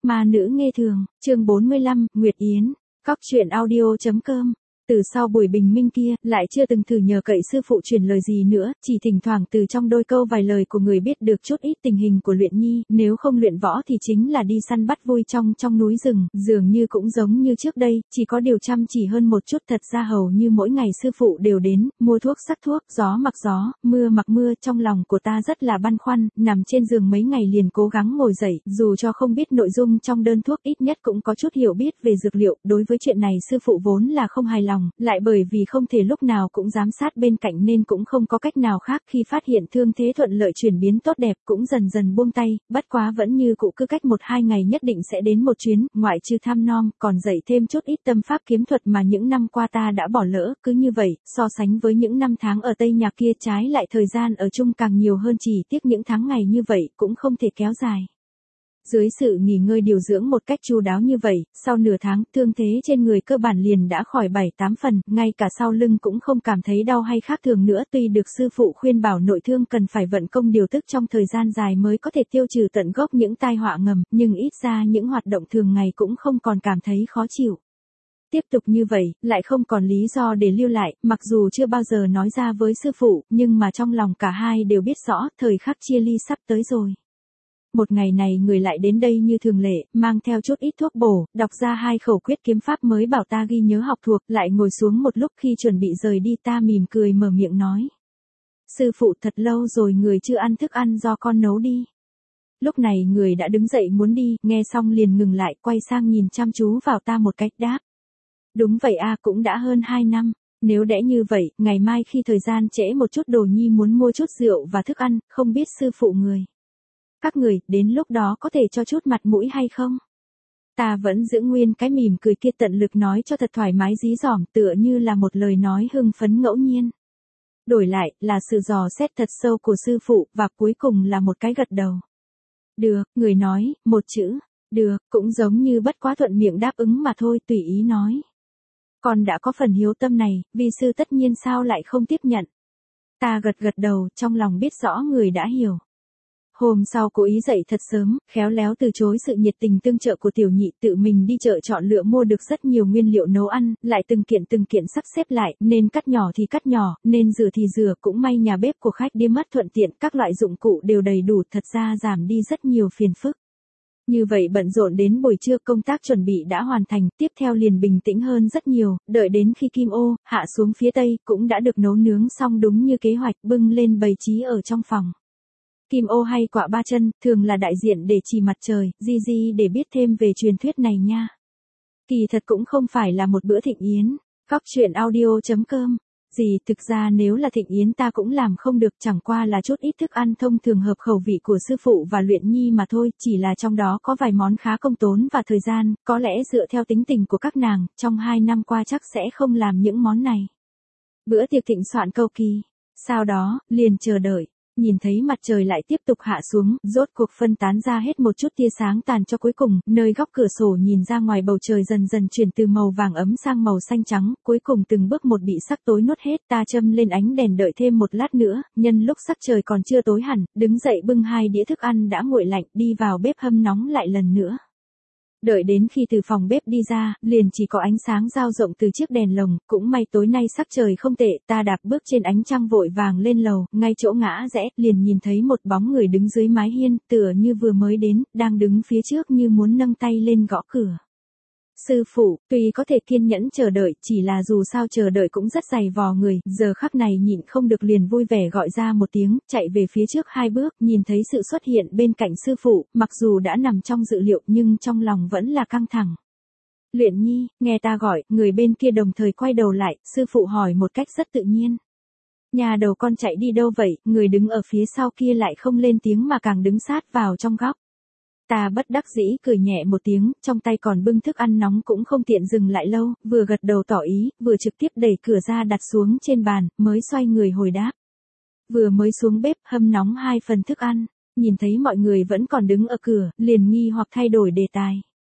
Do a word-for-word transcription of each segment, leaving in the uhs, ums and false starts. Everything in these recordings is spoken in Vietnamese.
Ma nữ nghe thường, chương bốn mươi lăm, Nguyệt Yến, Cóc truyện audio chấm com. Từ sau buổi bình minh kia, lại chưa từng thử nhờ cậy sư phụ truyền lời gì nữa, chỉ thỉnh thoảng từ trong đôi câu vài lời của người biết được chút ít tình hình của Luyện Nhi, nếu không luyện võ thì chính là đi săn bắt vui trong trong núi rừng, dường như cũng giống như trước đây, chỉ có điều chăm chỉ hơn một chút. Thật ra hầu như mỗi ngày sư phụ đều đến, mua thuốc sắc thuốc, gió mặc gió, mưa mặc mưa. Trong lòng của ta rất là băn khoăn, nằm trên giường mấy ngày liền cố gắng ngồi dậy, dù cho không biết nội dung trong đơn thuốc ít nhất cũng có chút hiểu biết về dược liệu. Đối với chuyện này sư phụ vốn là không hài lòng, lại bởi vì không thể lúc nào cũng giám sát bên cạnh nên cũng không có cách nào khác. Khi phát hiện thương thế thuận lợi chuyển biến tốt đẹp cũng dần dần buông tay, bất quá vẫn như cũ cứ cách một hai ngày nhất định sẽ đến một chuyến, ngoại trừ thăm nom, còn dạy thêm chút ít tâm pháp kiếm thuật mà những năm qua ta đã bỏ lỡ. Cứ như vậy, so sánh với những năm tháng ở Tây Nhạc kia, trái lại thời gian ở chung càng nhiều hơn, chỉ tiếc những tháng ngày như vậy cũng không thể kéo dài. Dưới sự nghỉ ngơi điều dưỡng một cách chu đáo như vậy, sau nửa tháng, thương thế trên người cơ bản liền đã khỏi bảy tám phần, ngay cả sau lưng cũng không cảm thấy đau hay khác thường nữa. Tuy được sư phụ khuyên bảo nội thương cần phải vận công điều tức trong thời gian dài mới có thể tiêu trừ tận gốc những tai họa ngầm, nhưng ít ra những hoạt động thường ngày cũng không còn cảm thấy khó chịu. Tiếp tục như vậy, lại không còn lý do để lưu lại, mặc dù chưa bao giờ nói ra với sư phụ, nhưng mà trong lòng cả hai đều biết rõ, thời khắc chia ly sắp tới rồi. Một ngày này người lại đến đây như thường lệ, mang theo chút ít thuốc bổ, đọc ra hai khẩu quyết kiếm pháp mới bảo ta ghi nhớ học thuộc, lại ngồi xuống một lúc. Khi chuẩn bị rời đi ta mỉm cười mở miệng nói: sư phụ, thật lâu rồi người chưa ăn thức ăn do con nấu đi. Lúc này người đã đứng dậy muốn đi, nghe xong liền ngừng lại, quay sang nhìn chăm chú vào ta một cách đáp: đúng vậy a, cũng đã hơn hai năm. Nếu đẽ như vậy, ngày mai khi thời gian trễ một chút Đồ Nhi muốn mua chút rượu và thức ăn, không biết sư phụ người các người, đến lúc đó có thể cho chút mặt mũi hay không? Ta vẫn giữ nguyên cái mỉm cười kia, tận lực nói cho thật thoải mái dí dỏm, tựa như là một lời nói hưng phấn ngẫu nhiên. Đổi lại, là sự dò xét thật sâu của sư phụ, và cuối cùng là một cái gật đầu. Được, người nói, một chữ, được, cũng giống như bất quá thuận miệng đáp ứng mà thôi, tùy ý nói. Con đã có phần hiếu tâm này, vi sư tất nhiên sao lại không tiếp nhận. Ta gật gật đầu, trong lòng biết rõ người đã hiểu. Hôm sau cố ý dậy thật sớm, khéo léo từ chối sự nhiệt tình tương trợ của tiểu nhị, tự mình đi chợ chọn lựa mua được rất nhiều nguyên liệu nấu ăn, lại từng kiện từng kiện sắp xếp lại, nên cắt nhỏ thì cắt nhỏ, nên rửa thì rửa. Cũng may nhà bếp của khách đi mất thuận tiện, các loại dụng cụ đều đầy đủ, thật ra giảm đi rất nhiều phiền phức. Như vậy bận rộn đến buổi trưa, công tác chuẩn bị đã hoàn thành, tiếp theo liền bình tĩnh hơn rất nhiều. Đợi đến khi kim ô hạ xuống phía tây, cũng đã được nấu nướng xong đúng như kế hoạch, bưng lên bày trí ở trong phòng. Kim ô hay quạ ba chân, thường là đại diện để chỉ mặt trời, di di để biết thêm về truyền thuyết này nha. Kỳ thật cũng không phải là một bữa thịnh yến. Cóc truyện audio chấm com. Gì, thực ra nếu là thịnh yến ta cũng làm không được, chẳng qua là chút ít thức ăn thông thường hợp khẩu vị của sư phụ và Luyện Nhi mà thôi, chỉ là trong đó có vài món khá công tốn và thời gian, có lẽ dựa theo tính tình của các nàng, trong hai năm qua chắc sẽ không làm những món này. Bữa tiệc thịnh soạn cầu kỳ, sau đó, liền chờ đợi. Nhìn thấy mặt trời lại tiếp tục hạ xuống, rốt cuộc phân tán ra hết một chút tia sáng tàn cho cuối cùng, nơi góc cửa sổ nhìn ra ngoài bầu trời dần dần chuyển từ màu vàng ấm sang màu xanh trắng, cuối cùng từng bước một bị sắc tối nuốt hết. Ta châm lên ánh đèn đợi thêm một lát nữa, nhân lúc sắc trời còn chưa tối hẳn, đứng dậy bưng hai đĩa thức ăn đã nguội lạnh, đi vào bếp hâm nóng lại lần nữa. Đợi đến khi từ phòng bếp đi ra, liền chỉ có ánh sáng dao rộng từ chiếc đèn lồng, cũng may tối nay sắc trời không tệ, ta đạp bước trên ánh trăng vội vàng lên lầu, ngay chỗ ngã rẽ, liền nhìn thấy một bóng người đứng dưới mái hiên, tựa như vừa mới đến, đang đứng phía trước như muốn nâng tay lên gõ cửa. Sư phụ, tuy có thể kiên nhẫn chờ đợi, chỉ là dù sao chờ đợi cũng rất dày vò người, giờ khắc này nhịn không được liền vui vẻ gọi ra một tiếng, chạy về phía trước hai bước, nhìn thấy sự xuất hiện bên cạnh sư phụ, mặc dù đã nằm trong dự liệu nhưng trong lòng vẫn là căng thẳng. Luyện Nhi, nghe ta gọi, người bên kia đồng thời quay đầu lại, sư phụ hỏi một cách rất tự nhiên. Nhà đầu con chạy đi đâu vậy? Người đứng ở phía sau kia lại không lên tiếng mà càng đứng sát vào trong góc. Ta bất đắc dĩ cười nhẹ một tiếng, trong tay còn bưng thức ăn nóng cũng không tiện dừng lại lâu, vừa gật đầu tỏ ý, vừa trực tiếp đẩy cửa ra đặt xuống trên bàn, mới xoay người hồi đáp. Vừa mới xuống bếp hâm nóng hai phần thức ăn, nhìn thấy mọi người vẫn còn đứng ở cửa, liền nghi hoặc thay đổi đề tài.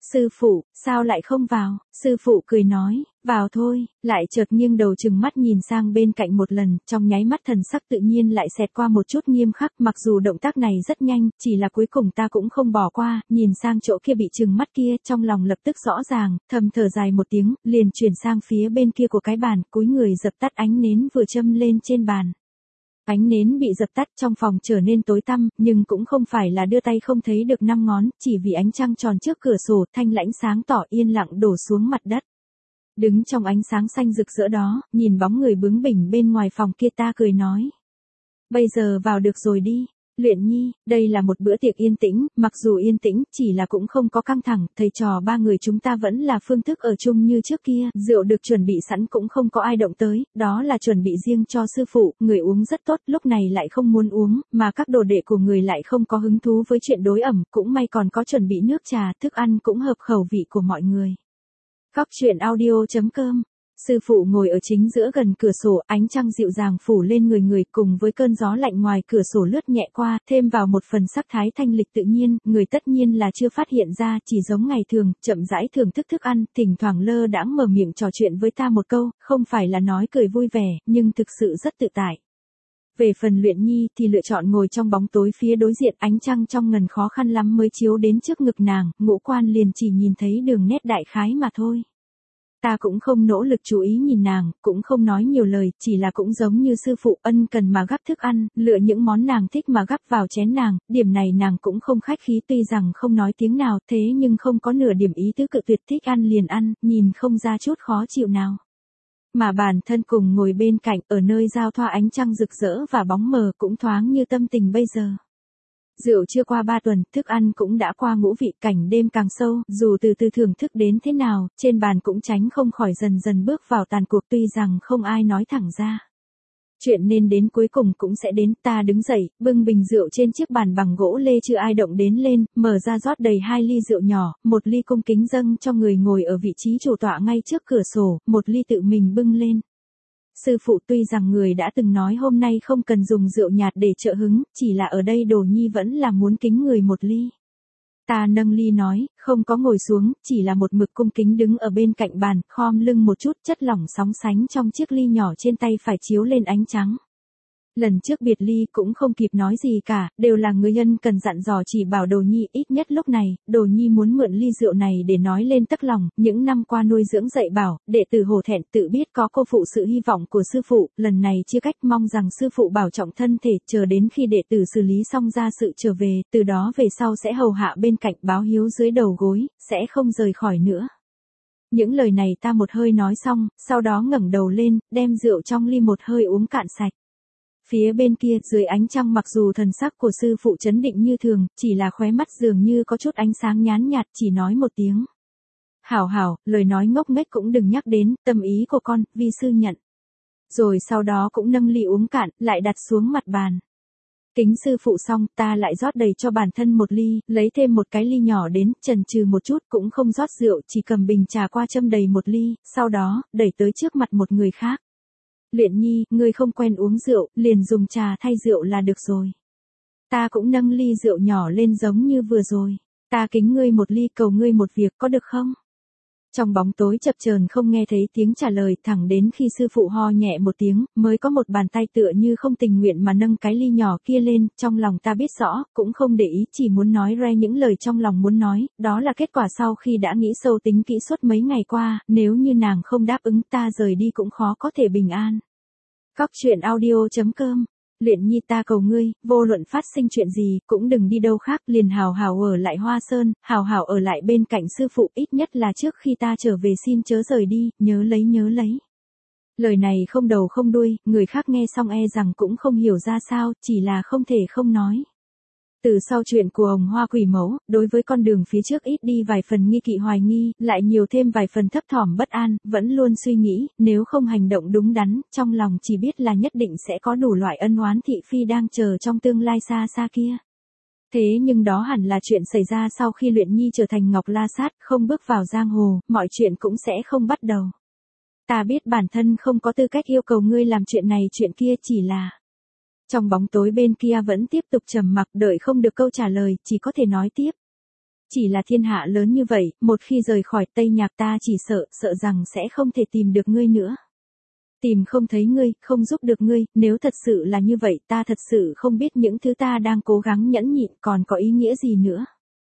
Sư phụ, sao lại không vào? Sư phụ cười nói, vào thôi, lại chợt nghiêng đầu chừng mắt nhìn sang bên cạnh một lần, trong nháy mắt thần sắc tự nhiên lại xẹt qua một chút nghiêm khắc, mặc dù động tác này rất nhanh, chỉ là cuối cùng ta cũng không bỏ qua, nhìn sang chỗ kia bị chừng mắt kia, trong lòng lập tức rõ ràng, thầm thở dài một tiếng, liền chuyển sang phía bên kia của cái bàn, cúi người dập tắt ánh nến vừa châm lên trên bàn. Ánh nến bị dập tắt trong phòng trở nên tối tăm, nhưng cũng không phải là đưa tay không thấy được năm ngón, chỉ vì ánh trăng tròn trước cửa sổ thanh lãnh sáng tỏ yên lặng đổ xuống mặt đất. Đứng trong ánh sáng xanh rực rỡ đó, nhìn bóng người bướng bỉnh bên ngoài phòng kia ta cười nói. Bây giờ vào được rồi đi. Luyện Nhi, đây là một bữa tiệc yên tĩnh, mặc dù yên tĩnh, chỉ là cũng không có căng thẳng, thầy trò ba người chúng ta vẫn là phương thức ở chung như trước kia, rượu được chuẩn bị sẵn cũng không có ai động tới, đó là chuẩn bị riêng cho sư phụ, người uống rất tốt, lúc này lại không muốn uống, mà các đồ đệ của người lại không có hứng thú với chuyện đối ẩm, cũng may còn có chuẩn bị nước trà, thức ăn cũng hợp khẩu vị của mọi người. Góc truyện audio chấm com. Sư phụ ngồi ở chính giữa gần cửa sổ, ánh trăng dịu dàng phủ lên người người cùng với cơn gió lạnh ngoài cửa sổ lướt nhẹ qua, thêm vào một phần sắc thái thanh lịch tự nhiên, người tất nhiên là chưa phát hiện ra, chỉ giống ngày thường, chậm rãi thưởng thức thức ăn, thỉnh thoảng lơ đãng mở miệng trò chuyện với ta một câu, không phải là nói cười vui vẻ, nhưng thực sự rất tự tại. Về phần Luyện Nhi thì lựa chọn ngồi trong bóng tối phía đối diện, ánh trăng trong ngần khó khăn lắm mới chiếu đến trước ngực nàng, ngũ quan liền chỉ nhìn thấy đường nét đại khái mà thôi. Ta cũng không nỗ lực chú ý nhìn nàng, cũng không nói nhiều lời, chỉ là cũng giống như sư phụ ân cần mà gắp thức ăn, lựa những món nàng thích mà gắp vào chén nàng, điểm này nàng cũng không khách khí tuy rằng không nói tiếng nào thế nhưng không có nửa điểm ý tứ cự tuyệt thích ăn liền ăn, nhìn không ra chút khó chịu nào. Mà bản thân cùng ngồi bên cạnh ở nơi giao thoa ánh trăng rực rỡ và bóng mờ cũng thoáng như tâm tình bây giờ. Rượu chưa qua ba tuần, thức ăn cũng đã qua ngũ vị, cảnh đêm càng sâu, dù từ từ thưởng thức đến thế nào, trên bàn cũng tránh không khỏi dần dần bước vào tàn cuộc tuy rằng không ai nói thẳng ra. Chuyện nên đến cuối cùng cũng sẽ đến, ta đứng dậy, bưng bình rượu trên chiếc bàn bằng gỗ lê chưa ai động đến lên, mở ra rót đầy hai ly rượu nhỏ, một ly cung kính dâng cho người ngồi ở vị trí chủ tọa ngay trước cửa sổ, một ly tự mình bưng lên. Sư phụ tuy rằng người đã từng nói hôm nay không cần dùng rượu nhạt để trợ hứng, chỉ là ở đây Đồ Nhi vẫn là muốn kính người một ly. Ta nâng ly nói, không có ngồi xuống, chỉ là một mực cung kính đứng ở bên cạnh bàn, khom lưng một chút, chất lỏng sóng sánh trong chiếc ly nhỏ trên tay phải chiếu lên ánh trắng. Lần trước biệt ly cũng không kịp nói gì cả, đều là người nhân cần dặn dò chỉ bảo Đồ Nhi, ít nhất lúc này, Đồ Nhi muốn mượn ly rượu này để nói lên tấc lòng, những năm qua nuôi dưỡng dạy bảo, đệ tử hổ thẹn tự biết có cô phụ sự hy vọng của sư phụ, lần này chia cách mong rằng sư phụ bảo trọng thân thể, chờ đến khi đệ tử xử lý xong ra sự trở về, từ đó về sau sẽ hầu hạ bên cạnh báo hiếu dưới đầu gối, sẽ không rời khỏi nữa. Những lời này ta một hơi nói xong, sau đó ngẩng đầu lên, đem rượu trong ly một hơi uống cạn sạch. Phía bên kia, dưới ánh trăng mặc dù thần sắc của sư phụ trấn định như thường, chỉ là khóe mắt dường như có chút ánh sáng nhán nhạt, chỉ nói một tiếng. Hảo hảo, lời nói ngốc nghếch cũng đừng nhắc đến, tâm ý của con, vi sư nhận. Rồi sau đó cũng nâng ly uống cạn, lại đặt xuống mặt bàn. Kính sư phụ xong, ta lại rót đầy cho bản thân một ly, lấy thêm một cái ly nhỏ đến, chần chừ một chút cũng không rót rượu, chỉ cầm bình trà qua châm đầy một ly, sau đó, đẩy tới trước mặt một người khác. Luyện Nhi, ngươi không quen uống rượu, liền dùng trà thay rượu là được rồi. Ta cũng nâng ly rượu nhỏ lên giống như vừa rồi. Ta kính ngươi một ly cầu ngươi một việc có được không? Trong bóng tối chập chờn không nghe thấy tiếng trả lời, thẳng đến khi sư phụ ho nhẹ một tiếng, mới có một bàn tay tựa như không tình nguyện mà nâng cái ly nhỏ kia lên, trong lòng ta biết rõ, cũng không để ý, chỉ muốn nói ra những lời trong lòng muốn nói, đó là kết quả sau khi đã nghĩ sâu tính kỹ suốt mấy ngày qua, nếu như nàng không đáp ứng ta rời đi cũng khó có thể bình an. Góc truyện audio chấm com. Luyện Nhi, ta cầu ngươi, vô luận phát sinh chuyện gì, cũng đừng đi đâu khác, liền hào hào ở lại Hoa Sơn, hào hào ở lại bên cạnh sư phụ, ít nhất là trước khi ta trở về xin chớ rời đi, nhớ lấy nhớ lấy. Lời này không đầu không đuôi, người khác nghe xong e rằng cũng không hiểu ra sao, chỉ là không thể không nói. Từ sau chuyện của Hồng Hoa Quỷ Mẫu, đối với con đường phía trước ít đi vài phần nghi kỵ hoài nghi, lại nhiều thêm vài phần thấp thỏm bất an, vẫn luôn suy nghĩ, nếu không hành động đúng đắn, trong lòng chỉ biết là nhất định sẽ có đủ loại ân oán thị phi đang chờ trong tương lai xa xa kia. Thế nhưng đó hẳn là chuyện xảy ra sau khi Luyện Nhi trở thành Ngọc La Sát, không bước vào giang hồ, mọi chuyện cũng sẽ không bắt đầu. Ta biết bản thân không có tư cách yêu cầu ngươi làm chuyện này chuyện kia, chỉ là... Trong bóng tối bên kia vẫn tiếp tục trầm mặc, đợi không được câu trả lời, chỉ có thể nói tiếp. Chỉ là thiên hạ lớn như vậy, một khi rời khỏi Tây Nhạc ta chỉ sợ, sợ rằng sẽ không thể tìm được ngươi nữa. Tìm không thấy ngươi, không giúp được ngươi, nếu thật sự là như vậy ta thật sự không biết những thứ ta đang cố gắng nhẫn nhịn còn có ý nghĩa gì nữa.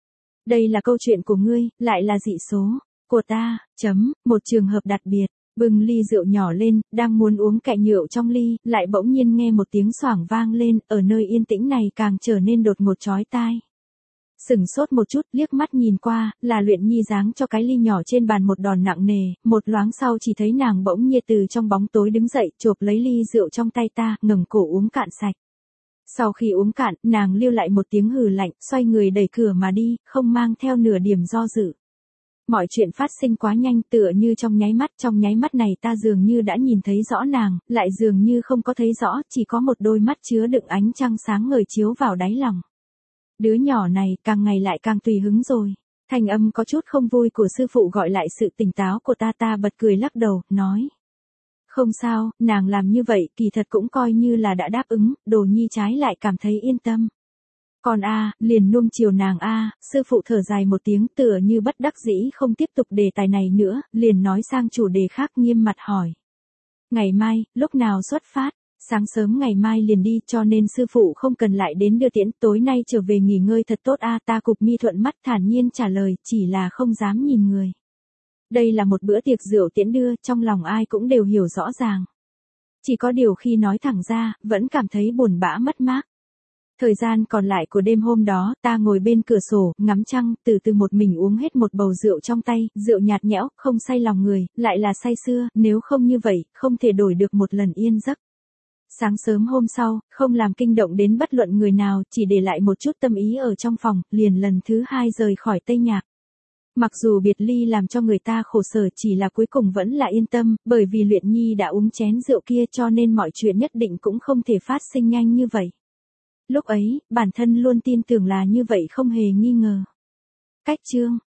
Đây là câu chuyện của ngươi, lại là dị số của ta, chấm, một trường hợp đặc biệt. Bưng ly rượu nhỏ lên, đang muốn uống cạn rượu trong ly, lại bỗng nhiên nghe một tiếng xoảng vang lên, ở nơi yên tĩnh này càng trở nên đột ngột chói tai. Sửng sốt một chút, liếc mắt nhìn qua, là Luyện Nhi giáng cho cái ly nhỏ trên bàn một đòn nặng nề, một loáng sau chỉ thấy nàng bỗng nhiên từ trong bóng tối đứng dậy, chộp lấy ly rượu trong tay ta, ngẩng cổ uống cạn sạch. Sau khi uống cạn, nàng lưu lại một tiếng hừ lạnh, xoay người đẩy cửa mà đi, không mang theo nửa điểm do dự. Mọi chuyện phát sinh quá nhanh, tựa như trong nháy mắt, trong nháy mắt này ta dường như đã nhìn thấy rõ nàng, lại dường như không có thấy rõ, chỉ có một đôi mắt chứa đựng ánh trăng sáng ngời chiếu vào đáy lòng. Đứa nhỏ này, càng ngày lại càng tùy hứng rồi. Thanh âm có chút không vui của sư phụ gọi lại sự tỉnh táo của ta, ta bật cười lắc đầu, nói. Không sao, nàng làm như vậy, kỳ thật cũng coi như là đã đáp ứng, Đồ Nhi trái lại cảm thấy yên tâm. Còn a, liền nuông chiều nàng a, sư phụ thở dài một tiếng tựa như bất đắc dĩ không tiếp tục đề tài này nữa, liền nói sang chủ đề khác nghiêm mặt hỏi. Ngày mai, lúc nào xuất phát? Sáng sớm ngày mai liền đi cho nên sư phụ không cần lại đến đưa tiễn, tối nay trở về nghỉ ngơi thật tốt a, ta cụp mi thuận mắt thản nhiên trả lời, chỉ là không dám nhìn người. Đây là một bữa tiệc rượu tiễn đưa, trong lòng ai cũng đều hiểu rõ ràng. Chỉ có điều khi nói thẳng ra, vẫn cảm thấy buồn bã mất mát. Thời gian còn lại của đêm hôm đó, ta ngồi bên cửa sổ, ngắm trăng, từ từ một mình uống hết một bầu rượu trong tay, rượu nhạt nhẽo, không say lòng người, lại là say sưa, nếu không như vậy, không thể đổi được một lần yên giấc. Sáng sớm hôm sau, không làm kinh động đến bất luận người nào, chỉ để lại một chút tâm ý ở trong phòng, liền lần thứ hai rời khỏi Tây Nhạc. Mặc dù biệt ly làm cho người ta khổ sở, chỉ là cuối cùng vẫn là yên tâm, bởi vì Luyện Nhi đã uống chén rượu kia cho nên mọi chuyện nhất định cũng không thể phát sinh nhanh như vậy. Lúc ấy, bản thân luôn tin tưởng là như vậy không hề nghi ngờ. Cách chương